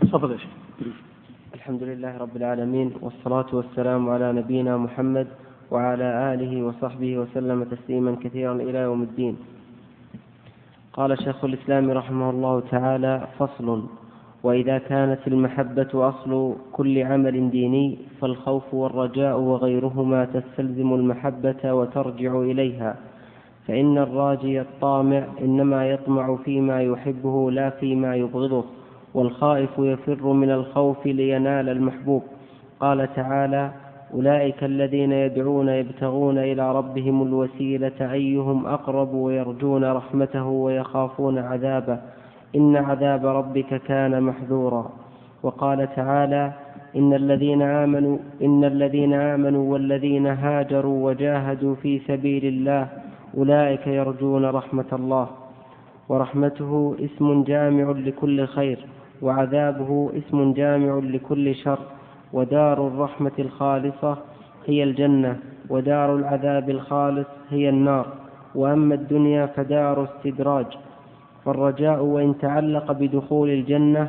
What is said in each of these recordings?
تفضل يا شيخ. الحمد لله رب العالمين، والصلاة والسلام على نبينا محمد وعلى آله وصحبه وسلم تسليما كثيرا إلى يوم الدين. قال شيخ الإسلام رحمه الله تعالى: فصل: وإذا كانت المحبة أصل كل عمل ديني فالخوف والرجاء وغيرهما تستلزم المحبة وترجع إليها، فإن الراجي الطامع إنما يطمع فيما يحبه لا فيما يبغضه، والخائف يفر من الخوف لينال المحبوب. قال تعالى: أولئك الذين يدعون يبتغون إلى ربهم الوسيلة أيهم أقرب ويرجون رحمته ويخافون عذابه إن عذاب ربك كان محذورا. وقال تعالى: إن الذين آمنوا والذين هاجروا وجاهدوا في سبيل الله أولئك يرجون رحمة الله. ورحمته اسم جامع لكل خير، وعذابه اسم جامع لكل شر. ودار الرحمة الخالصة هي الجنة، ودار العذاب الخالص هي النار. وأما الدنيا فدار استدراج. فالرجاء وإن تعلق بدخول الجنة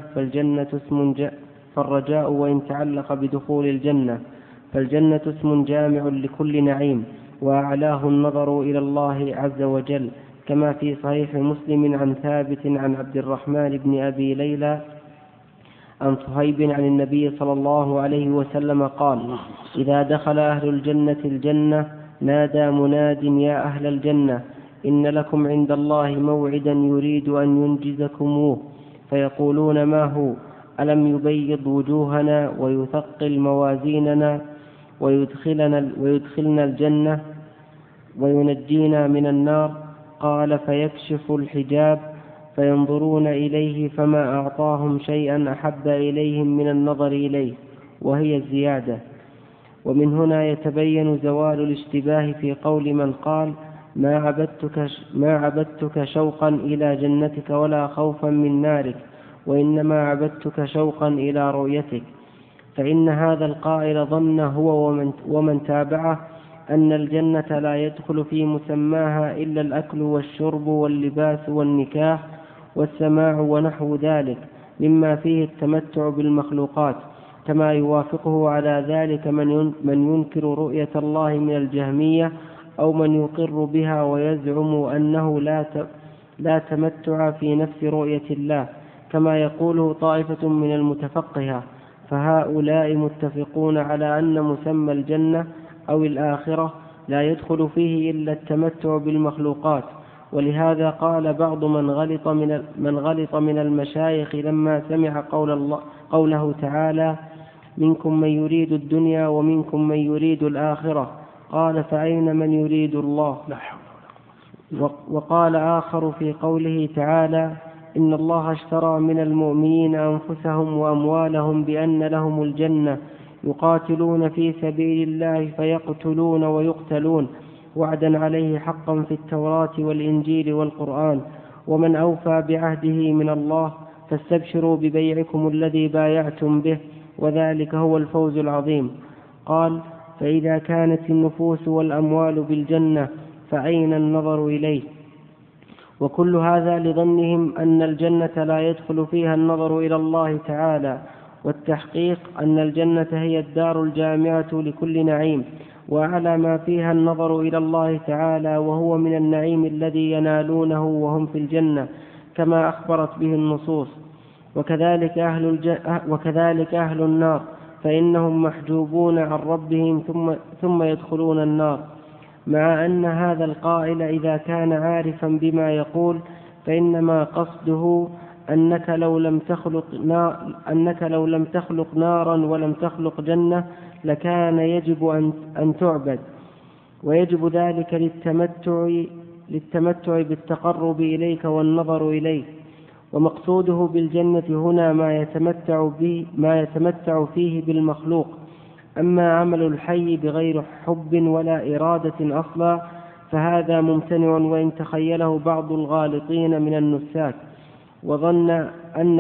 فالجنة اسم جامع لكل نعيم، وأعلاه النظر إلى الله عز وجل، كما في صحيح مسلم عن ثابت عن عبد الرحمن بن أبي ليلى عن صهيب عن النبي صلى الله عليه وسلم قال: إذا دخل أهل الجنة الجنة نادى مناد: يا أهل الجنة، إن لكم عند الله موعدا يريد أن ينجزكموه. فيقولون: ما هو؟ ألم يبيض وجوهنا ويثقل موازيننا ويدخلنا الجنة وينجينا من النار؟ قال: فيكشف الحجاب فينظرون إليه فما أعطاهم شيئا أحب إليهم من النظر إليه، وهي الزيادة. ومن هنا يتبين زوال الاشتباه في قول من قال: ما عبدتك شوقا إلى جنتك ولا خوفا من نارك، وإنما عبدتك شوقا إلى رؤيتك. فإن هذا القائل ظن هو ومن تابعه أن الجنة لا يدخل في مسماها إلا الأكل والشرب واللباس والنكاح والسماع ونحو ذلك مما فيه التمتع بالمخلوقات، كما يوافقه على ذلك من ينكر رؤية الله من الجهمية، أو من يقر بها ويزعم أنه لا تمتع في نفس رؤية الله، كما يقوله طائفة من المتفقهة. فهؤلاء متفقون على أن مسمى الجنة أو الآخرة لا يدخل فيه إلا التمتع بالمخلوقات. ولهذا قال بعض من غلط من المشايخ لما سمع قوله تعالى: منكم من يريد الدنيا ومنكم من يريد الآخرة، قال: فأين من يريد الله؟ وقال آخر في قوله تعالى: إن الله اشترى من المؤمنين أنفسهم وأموالهم بأن لهم الجنة يقاتلون في سبيل الله فيقتلون ويقتلون، وعدا عليه حقا في التوراة والإنجيل والقرآن، ومن أوفى بعهده من الله، فاستبشروا ببيعكم الذي بايعتم به، وذلك هو الفوز العظيم. قال: فإذا كانت النفوس والأموال بالجنة فأين النظر إليه؟ وكل هذا لظنهم أن الجنة لا يدخل فيها النظر إلى الله تعالى، والتحقيق أن الجنة هي الدار الجامعة لكل نعيم، وأعلى ما فيها النظر إلى الله تعالى، وهو من النعيم الذي ينالونه وهم في الجنة، كما أخبرت به النصوص. وكذلك أهل النار، فإنهم محجوبون عن ربهم ثم يدخلون النار. مع أن هذا القائل إذا كان عارفا بما يقول فإنما قصده أنك لو لم تخلق نارا ولم تخلق جنة لكان يجب أن تعبد، ويجب ذلك للتمتع بالتقرب إليك والنظر إليك. ومقصوده بالجنة هنا ما يتمتع فيه بالمخلوق. أما عمل الحي بغير حب ولا إرادة أصلا فهذا ممتنع، وإن تخيله بعض الغالطين من النساك، وظن أن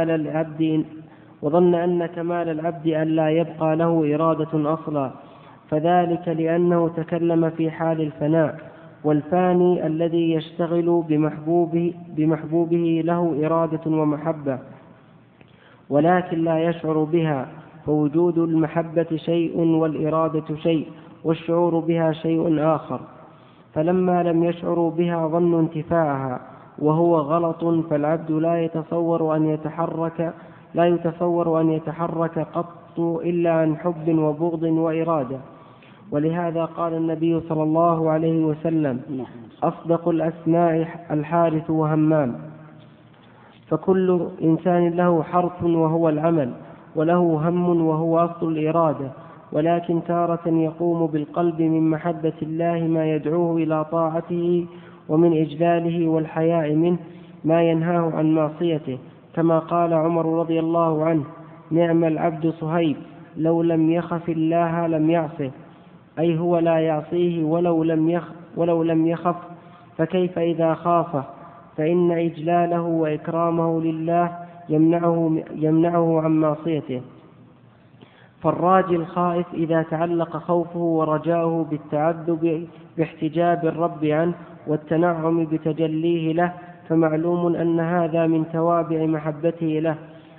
كمال العبد أن لا يبقى له إرادة أصلا، فذلك لأنه تكلم في حال الفناء، والفاني الذي يشتغل بمحبوبه له إرادة ومحبة. ولكن لا يشعر بها، فوجود المحبة شيء والإرادة شيء، والشعور بها شيء آخر. فلما لم يشعروا بها ظنوا انتفاعها، وهو غلط، فالعبد لا يتصور أن يتحرك قط إلا عن حب وبغض وإرادة. ولهذا قال النبي صلى الله عليه وسلم: أصدق الأسماء الحارث وهمام. فكل إنسان له حرف وهو العمل، وله هم وهو أصل الإرادة، ولكن تارة يقوم بالقلب من محبة الله ما يدعوه إلى طاعته، ومن إجلاله والحياء منه ما ينهاه عن معصيته، كما قال عمر رضي الله عنه: نعم العبد صهيب، لو لم يخف الله لم يعصه، أي هو لا يعصيه ولو لم يخف، فكيف إذا خافه؟ فإن إجلاله وإكرامه لله يمنعه عن معصيته. فالراجي الخائف إذا تعلق خوفه ورجاؤه بالتعذب باحتجاب الرب عنه والتنعم بتجليه له، فمعلوم أن هذا من توابع محبته له،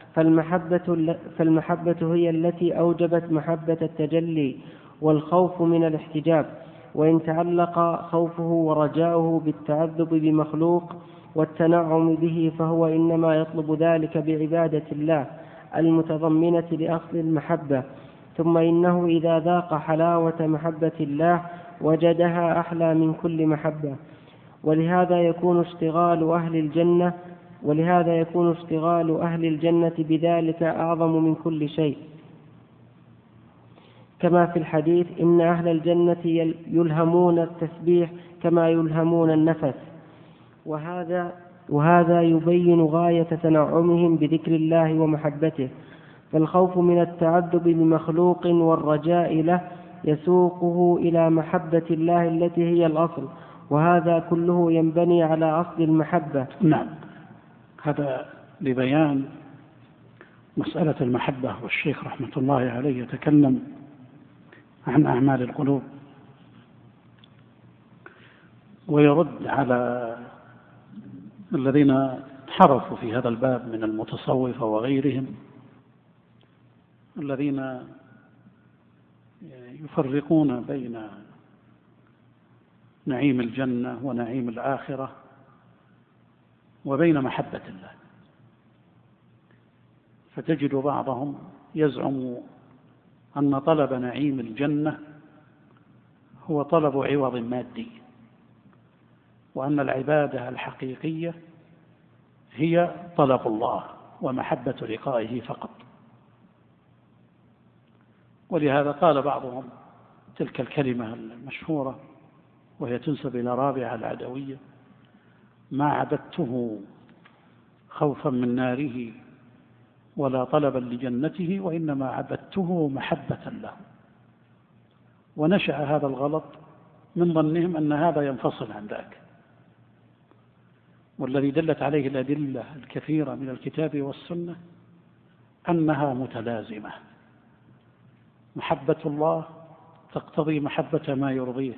فالمحبة هي التي أوجبت محبة التجلي والخوف من الاحتجاب. وإن تعلق خوفه ورجاؤه بالتعذب بمخلوق والتنعم به، فهو إنما يطلب ذلك بعبادة الله المتضمنة لأصل المحبة، ثم إنه إذا ذاق حلاوة محبة الله وجدها أحلى من كل محبة. ولهذا يكون اشتغال أهل الجنة بذلك أعظم من كل شيء، كما في الحديث: إن أهل الجنة يلهمون التسبيح كما يلهمون النفس. وهذا يبين غاية تنعمهم بذكر الله ومحبته. فالخوف من التعذب بمخلوق والرجاء له يسوقه إلى محبة الله التي هي الأصل، وهذا كله ينبني على أصل المحبة. نعم، هذا لبيان مسألة المحبة. والشيخ رحمة الله عليه يتكلم عن أعمال القلوب ويرد على الذين انحرفوا في هذا الباب من المتصوفة وغيرهم، الذين يفرقون بين نعيم الجنة ونعيم الآخرة وبين محبة الله. فتجد بعضهم يزعم أن طلب نعيم الجنة هو طلب عوض مادي، وأن العبادة الحقيقية هي طلب الله ومحبة لقائه فقط. ولهذا قال بعضهم تلك الكلمة المشهورة وهي تنسب إلى رابعة العدوية: ما عبدته خوفا من ناره ولا طلبا لجنته، وإنما عبدته محبة له. ونشأ هذا الغلط من ظنهم أن هذا ينفصل عن ذاك، والذي دلت عليه الأدلة الكثيرة من الكتاب والسنة أنها متلازمة. محبة الله تقتضي محبة ما يرضيه،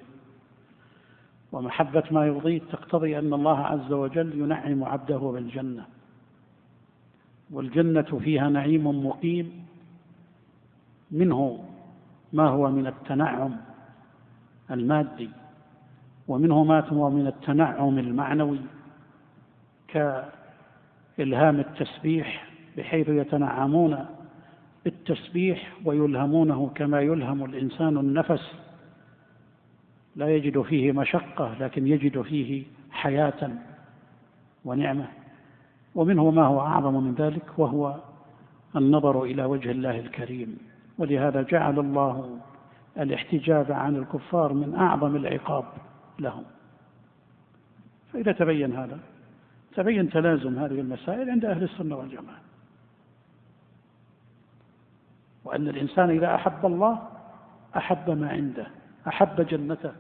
ومحبة ما يرضيه تقتضي أن الله عز وجل ينعم عبده بالجنة، والجنة فيها نعيم مقيم، منه ما هو من التنعم المادي، ومنه ما هو من التنعم المعنوي كإلهام التسبيح، بحيث يتنعمون بالتسبيح ويلهمونه كما يلهم الإنسان النفس، لا يجد فيه مشقة لكن يجد فيه حياة ونعمة. ومنه ما هو أعظم من ذلك، وهو النظر إلى وجه الله الكريم. ولهذا جعل الله الاحتجاب عن الكفار من أعظم العقاب لهم. فإذا تبين هذا تبين تلازم هذه المسائل عند أهل السنة والجماعة، وأن الإنسان إذا أحب الله أحب ما عنده، أحب جنته.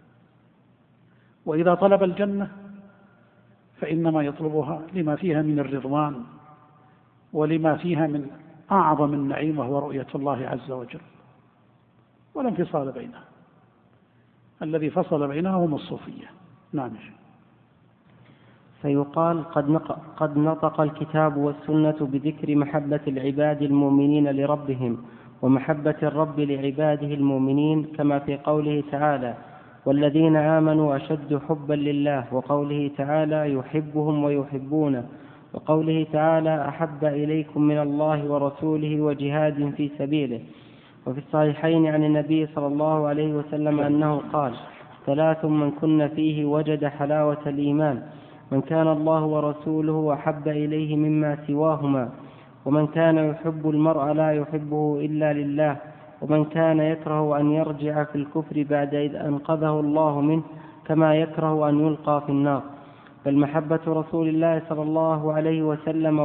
وإذا طلب الجنة فإنما يطلبها لما فيها من الرضوان ولما فيها من أعظم النعيم، وهو رؤية الله عز وجل، ولا انفصال بينها. الذي فصل بينها هم الصوفية. نعم. فيقال قد نطق الكتاب والسنة بذكر محبة العباد المؤمنين لربهم ومحبة الرب لعباده المؤمنين، كما في قوله تعالى: والذين آمنوا أشد حبا لله، وقوله تعالى: يحبهم ويحبونه، وقوله تعالى: أحب إليكم من الله ورسوله وجهاد في سبيله. وفي الصحيحين عن النبي صلى الله عليه وسلم أنه قال: 3 من كن فيه وجد حلاوة الإيمان: من كان الله ورسوله أحب إليه مما سواهما، ومن كان يحب المرء لا يحبه إلا لله، ومن كان يكره أن يرجع في الكفر بعد إذ أنقذه الله منه، كما يكره أن يلقى في النار. بل محبة رسول الله صلى الله عليه وسلم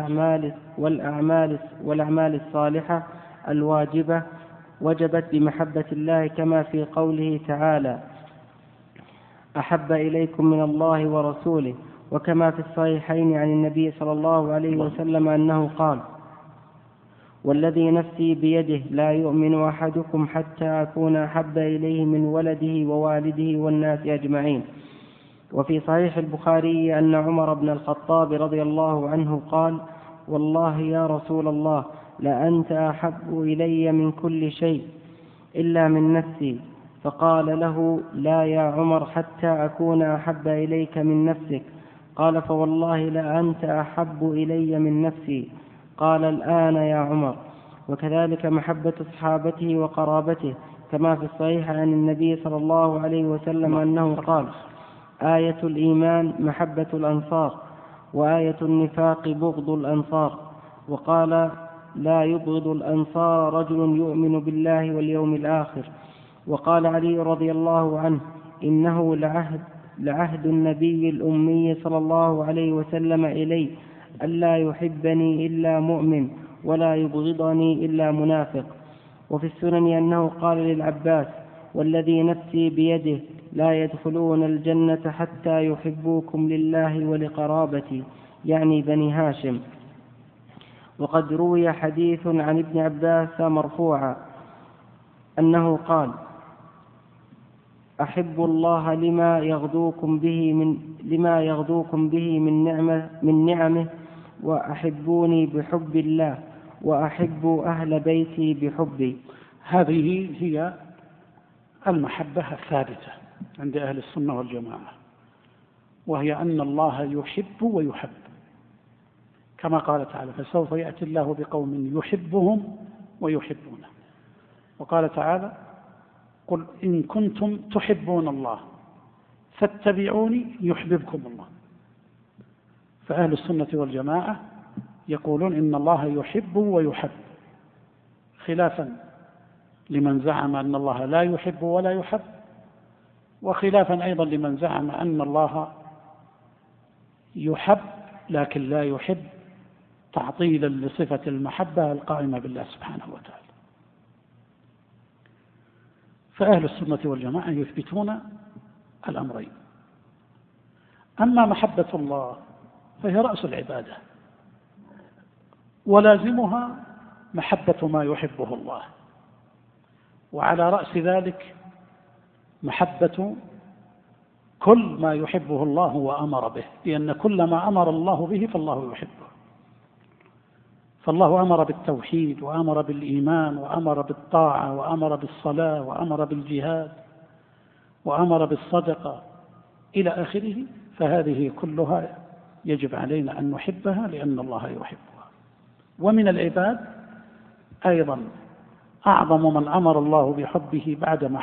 والأعمال الصالحة الواجبة وجبت بمحبة الله، كما في قوله تعالى: أحب إليكم من الله ورسوله. وكما في الصحيحين عن النبي صلى الله عليه وسلم أنه قال: والذي نفسي بيده لا يؤمن أحدكم حتى أكون أحب إليه من ولده ووالده والناس أجمعين. وفي صحيح البخاري أن عمر بن الخطاب رضي الله عنه قال: والله يا رسول الله، لأنت أحب إلي من كل شيء إلا من نفسي. فقال له: لا يا عمر، حتى أكون أحب إليك من نفسك. قال: فوالله لأنت أحب إلي من نفسي. قال: الآن يا عمر. وكذلك محبة صحابته وقرابته، كما في الصحيح عن النبي صلى الله عليه وسلم أنه قال: آية الإيمان محبة الأنصار، وآية النفاق بغض الأنصار. وقال: لا يبغض الأنصار رجل يؤمن بالله واليوم الآخر. وقال علي رضي الله عنه: إنه لعهد النبي الأمي صلى الله عليه وسلم إلي ألا يحبني إلا مؤمن ولا يبغضني إلا منافق. وفي السنن أنه قال للعباس: والذي نفسي بيده لا يدخلون الجنة حتى يحبوكم لله ولقرابتي، يعني بني هاشم. وقد روي حديث عن ابن عباس مرفوعا أنه قال: أحب الله لما يغدوكم به من نعمه، وأحبوني بحب الله، وأحب أهل بيتي بحبي. هذه هي المحبة الثابتة عند أهل السنة والجماعة، وهي أن الله يحب ويحب، كما قال تعالى: فسوف يأتي الله بقوم يحبهم ويحبونه. وقال تعالى: قل إن كنتم تحبون الله فاتبعوني يحببكم الله. فأهل السنة والجماعة يقولون إن الله يحب ويحب، خلافا لمن زعم أن الله لا يحب ولا يحب، وخلافا أيضا لمن زعم أن الله يحب لكن لا يحب، تعطيلا لصفة المحبة القائمة بالله سبحانه وتعالى. فأهل السنة والجماعة يثبتون الأمرين. أما محبة الله فهي رأس العبادة، ولازمها محبة ما يحبه الله، وعلى رأس ذلك محبة كل ما يحبه الله وأمر به، لأن كل ما أمر الله به فالله يحبه. فالله أمر بالتوحيد، وأمر بالإيمان، وأمر بالطاعة، وأمر بالصلاة، وأمر بالجهاد، وأمر بالصدقة إلى آخره. فهذه كلها يجب علينا أن نحبها لأن الله يحبها. ومن العباد أيضا أعظم من أمر الله بحبه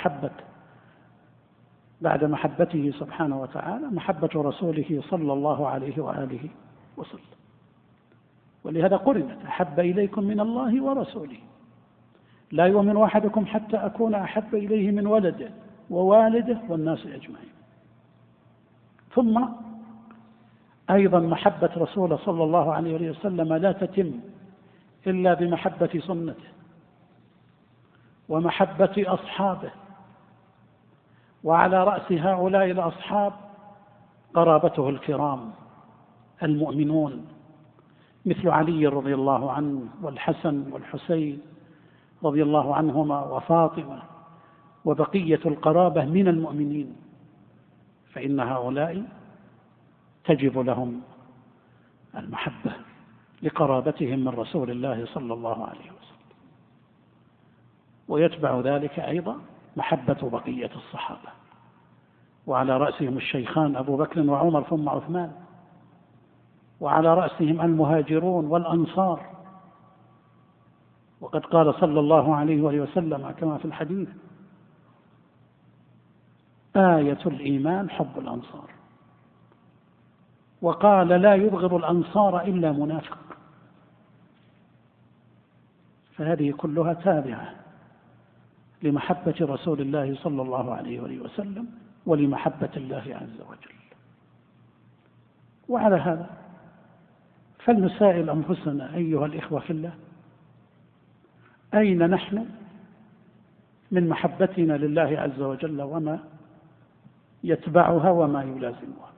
بعد محبته سبحانه وتعالى محبة رسوله صلى الله عليه وآله وسلم. ولهذا قرنت: أحب إليكم من الله ورسوله، لا يؤمن أحدكم حتى أكون أحب إليه من ولده ووالده والناس أجمعين. ثم أيضا محبة رسوله صلى الله عليه وسلم لا تتم إلا بمحبة سنته ومحبة أصحابه، وعلى رأس هؤلاء الأصحاب قرابته الكرام المؤمنون، مثل علي رضي الله عنه، والحسن والحسين رضي الله عنهما، وفاطمة، وبقية القرابة من المؤمنين. فإن هؤلاء تجب لهم المحبة لقرابتهم من رسول الله صلى الله عليه وسلم، ويتبع ذلك أيضا محبة بقية الصحابة، وعلى رأسهم الشيخان أبو بكر وعمر ثم عثمان، وعلى رأسهم المهاجرون والأنصار. وقد قال صلى الله عليه وآله وسلم كما في الحديث: آية الإيمان حب الأنصار. وقال: لا يبغض الأنصار إلا منافق. فهذه كلها تابعة لمحبة رسول الله صلى الله عليه وآله وسلم ولمحبة الله عز وجل. وعلى هذا فلنسائل أنفسنا أيها الإخوة في الله: أين نحن من محبتنا لله عز وجل وما يتبعها وما يلازمها؟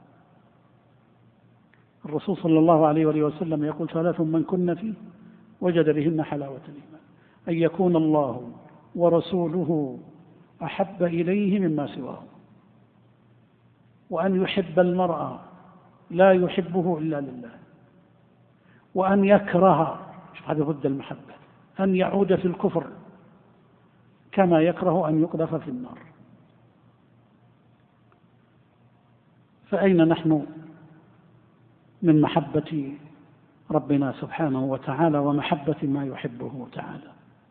الرسول صلى الله عليه وآله وسلم يقول: 3 من كن فيه وجد بهن حلاوة الإيمان: أن يكون الله ورسوله أحب إليه مما سواه، وأن يحب المرء لا يحبه إلا لله، وأن يكره، هذا ضد المحبة، أن يعود في الكفر كما يكره أن يقذف في النار. فأين نحن من محبة ربنا سبحانه وتعالى ومحبة ما يحبه تعالى؟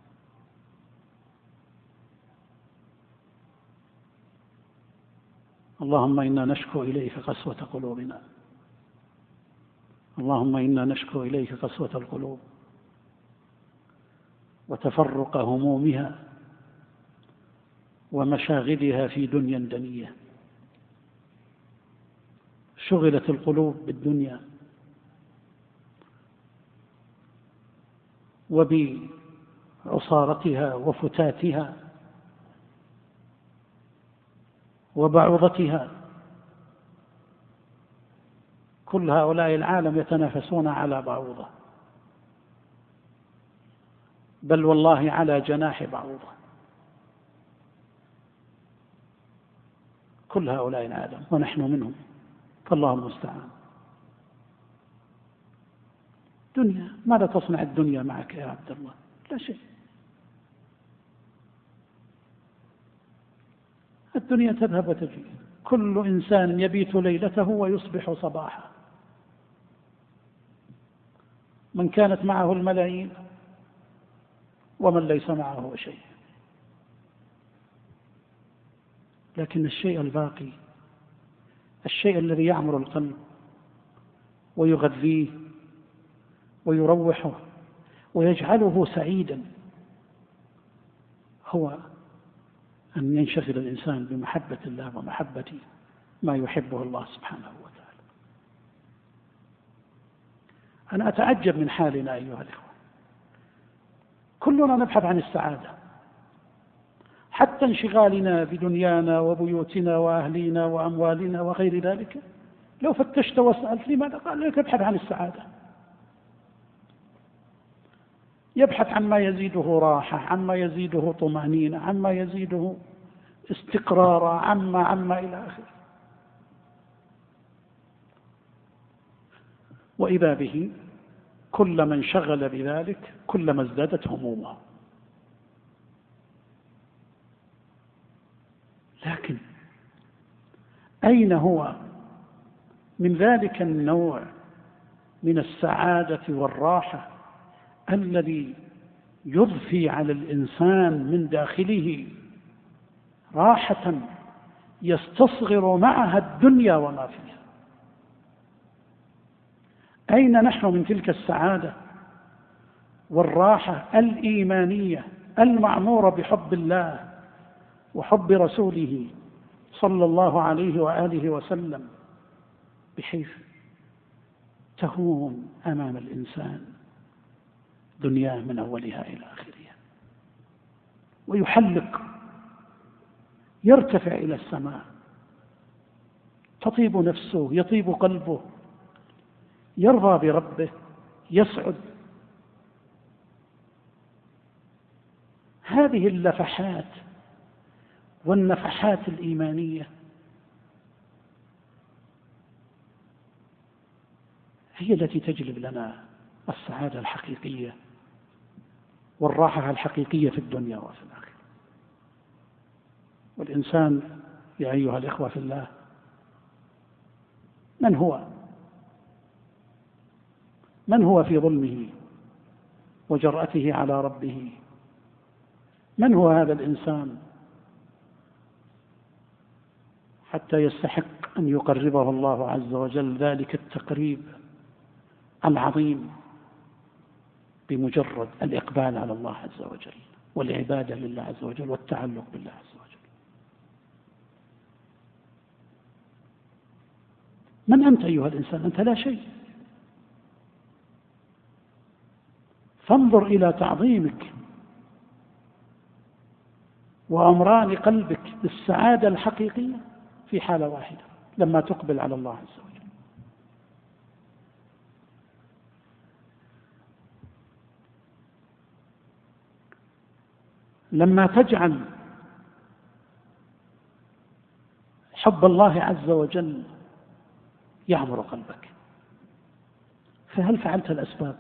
اللهم إنا نشكو إليك قسوة قلوبنا، اللهم إنا نشكو إليك قسوة القلوب وتفرق همومها ومشاغلها في دنيا دنية. شغلت القلوب بالدنيا وبعصارتها وفتاتها وبعوضتها. كل هؤلاء العالم يتنافسون على بعوضة، بل والله على جناح بعوضة. كل هؤلاء العالم ونحن منهم، فالله المستعان. دنيا، ماذا تصنع الدنيا معك يا عبد الله؟ لا شيء. الدنيا تذهب وتجي، كل إنسان يبيت ليلته ويصبح صباحا. من كانت معه الملايين ومن ليس معه شيء. لكن الشيء الباقي، الشيء الذي يعمر القلب ويغذيه ويروحه ويجعله سعيدا، هو أن ينشغل الإنسان بمحبة الله ومحبة ما يحبه الله سبحانه وتعالى. أنا أتعجب من حالنا أيها الإخوة، كلنا نبحث عن السعادة، حتى انشغالنا بدنيانا وبيوتنا وأهلينا وأموالنا وغير ذلك. لو فتشت وسألت لماذا؟ قال لك: ابحث عن السعادة. يبحث عما يزيده راحة، عما يزيده طمأنينة، عما يزيده استقرارا، عما إلى آخره. وإذا به كلما انشغل بذلك كلما ازدادت همومه. لكن أين هو من ذلك النوع من السعادة والراحة الذي يضفي على الإنسان من داخله راحة يستصغر معها الدنيا وما فيها؟ أين نحن من تلك السعادة والراحة الإيمانية المعمورة بحب الله وحب رسوله صلى الله عليه وآله وسلم، بحيث تهون أمام الإنسان دنياه من أولها إلى آخرها، ويحلق، يرتفع إلى السماء، تطيب نفسه، يطيب قلبه، يرضى بربه، يسعد. هذه اللفحات والنفحات الإيمانية هي التي تجلب لنا السعادة الحقيقية والراحة الحقيقية في الدنيا وفي الآخرة. والإنسان يا أيها الإخوة في الله من هو في ظلمه وجرأته على ربه؟ من هو هذا الإنسان حتى يستحق أن يقربه الله عز وجل ذلك التقريب العظيم بمجرد الإقبال على الله عز وجل والعبادة لله عز وجل والتعلق بالله عز وجل؟ من أنت أيها الإنسان؟ أنت لا شيء. فانظر إلى تعظيمك وعمران قلبك بالسعادة الحقيقية في حالة واحدة لما تقبل على الله عز وجل. لما تجعل حب الله عز وجل يعمر قلبك. فهل فعلت الأسباب؟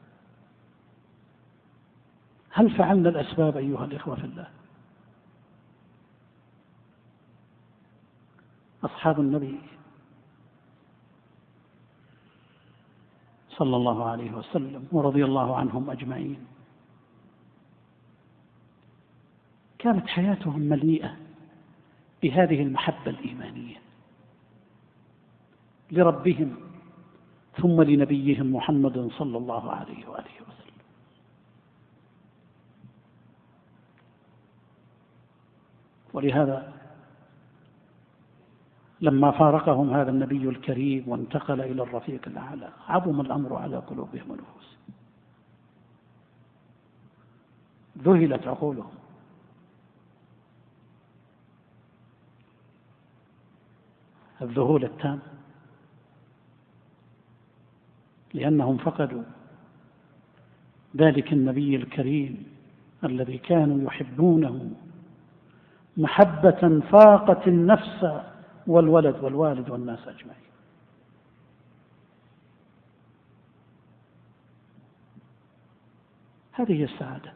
هل فعلنا الأسباب أيها الإخوة في الله؟ أصحاب النبي صلى الله عليه وسلم ورضي الله عنهم أجمعين كانت حياتهم مليئة بهذه المحبة الإيمانية لربهم ثم لنبيهم محمد صلى الله عليه وآله وسلم. ولهذا لما فارقهم هذا النبي الكريم وانتقل إلى الرفيق الأعلى عظم الأمر على قلوبهم ونفوسهم، ذهلت عقولهم. الذهول التام لأنهم فقدوا ذلك النبي الكريم الذي كانوا يحبونه محبة فاقت النفس والولد والوالد والناس أجمعين. هذه هي السعادة.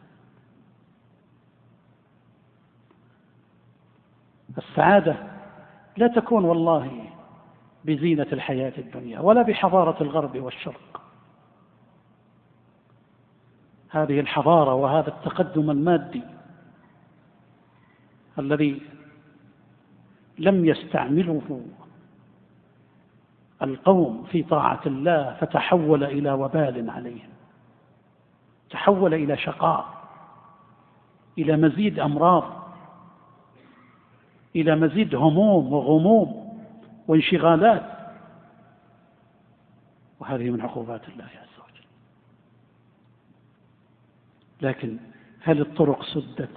السعادة لا تكون والله بزينة الحياة الدنيا ولا بحضارة الغرب والشرق. هذه الحضارة وهذا التقدم المادي الذي لم يستعمله القوم في طاعة الله فتحول إلى وبال عليهم، تحول إلى شقاء، إلى مزيد أمراض، إلى مزيد هموم وغموم وانشغالات، وهذه من عقوبات الله عز وجل. لكن هل الطرق سدت؟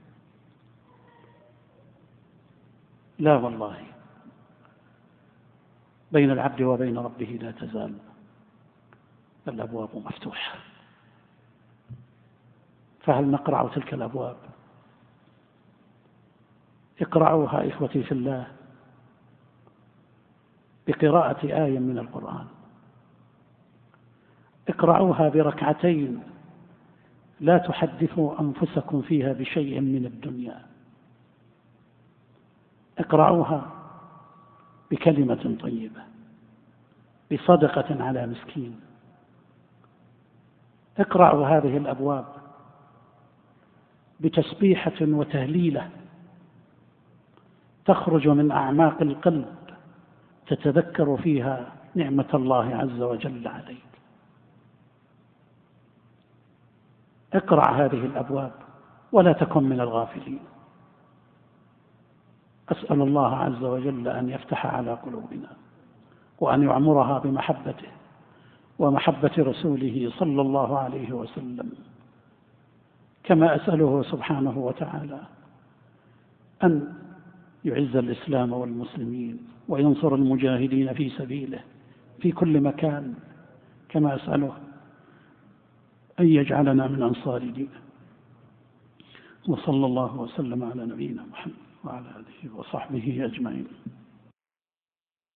لا والله، بين العبد وبين ربه لا تزال الأبواب مفتوحة. فهل نقرع تلك الأبواب؟ اقرعوها إخوتي في الله بقراءة آية من القرآن، اقرعوها بركعتين لا تحدثوا أنفسكم فيها بشيء من الدنيا، اقرعوها بكلمة طيبة، بصدقة على مسكين. اقرعوا هذه الأبواب بتسبيحة وتهليلة تخرج من أعماق القلب تتذكر فيها نعمة الله عز وجل عليك. اقرع هذه الأبواب ولا تكن من الغافلين. أسأل الله عز وجل أن يفتح على قلوبنا وأن يعمرها بمحبته ومحبة رسوله صلى الله عليه وسلم، كما أسأله سبحانه وتعالى أن يعز الإسلام والمسلمين وينصر المجاهدين في سبيله في كل مكان، كما أسأله أن يجعلنا من أنصار دينه. وصلى الله وسلم على نبينا محمد وعلى آله وصحبه أجمعين.